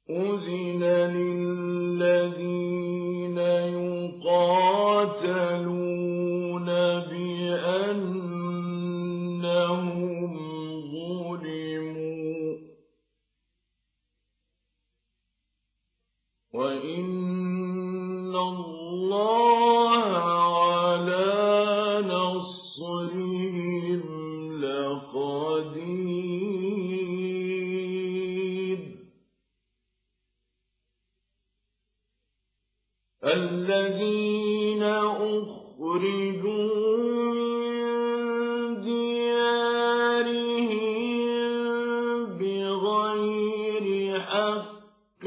أذن للذين يقاتلون بأنهم ظلموا وإن الله على نصرهم لقدير الذين أخرجوا من ديارهم بغير حق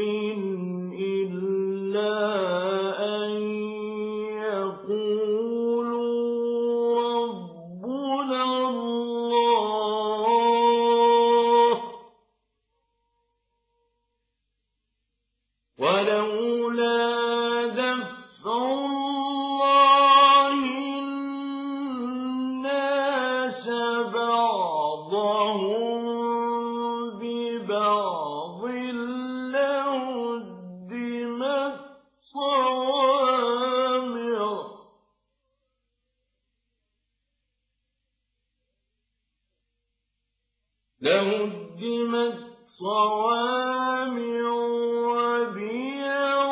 إلا أن يقولوا ربنا الله ولولا دفع الله الناس بعضهم ببعض لهدمت صوامع وبيع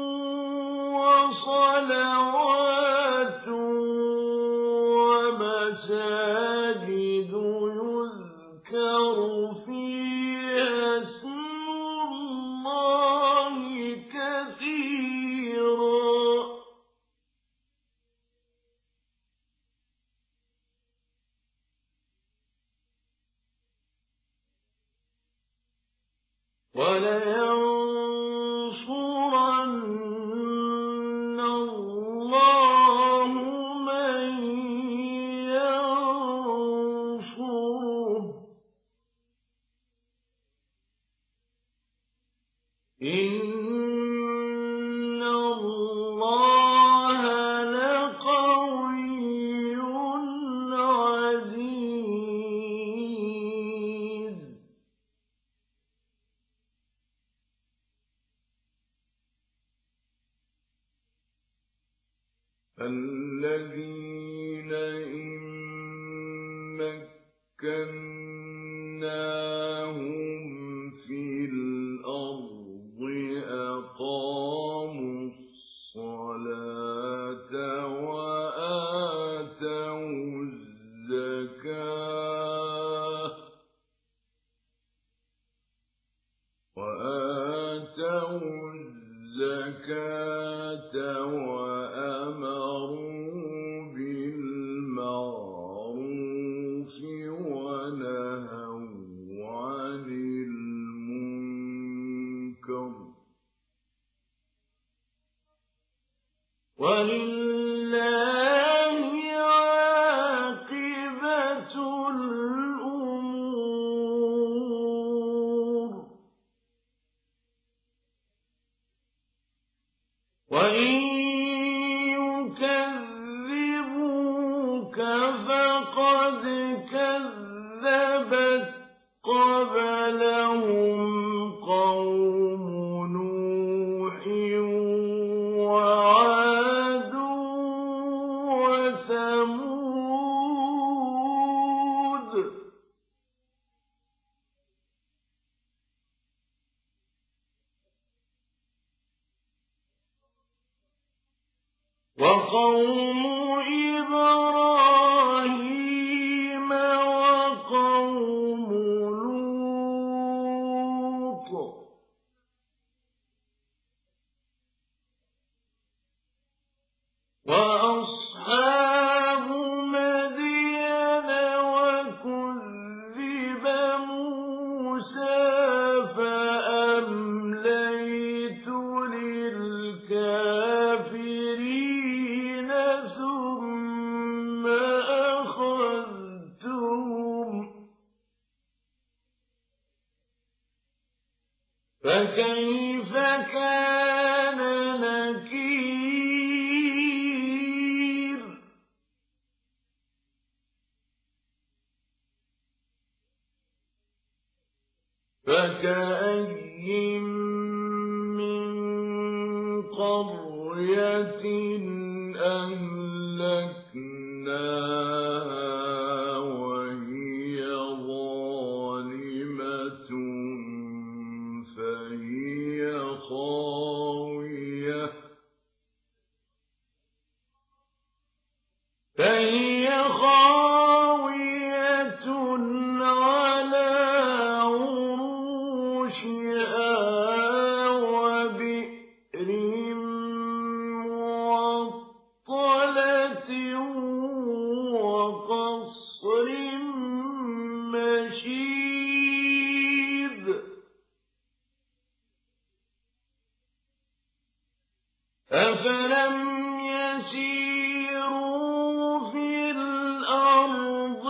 وصلوات ومساجد يذكر فيها اسم الله كثيرا ولينصرن الله من ينصره إن الله لقوي عزيز الذين إن مكناهم في الأرض أقاموا الصلاة وآتوا الزكاة وأمروا بالمعروف ونهوا عن المنكر ولله عاقبة الأمور وإن يكذبوك فقد كذبت قبلهم قوم نوح وعاد وثمود وقوم إبراهيم وقوم لوط وأصحاب مدين وكذب موسى فأمليت للكافرين ثم أخذتهم فكيف كان نكير فكأين أهلكناها وهي ظالمة فهي خاوية على عروشها وبئر معطلة وقصر مشيد أفلم يسيروا في الأرض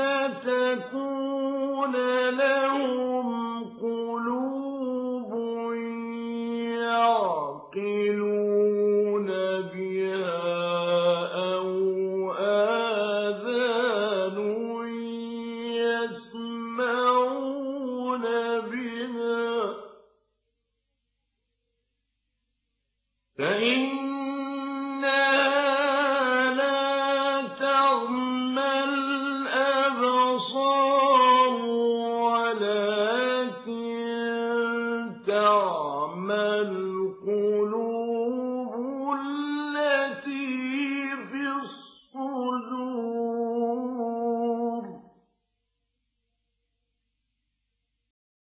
فتكون لهم قلوب يعقلون بها أو آذان يسمعون بها فإنها لا تعمى الأبصار ولكن تعمى القلوب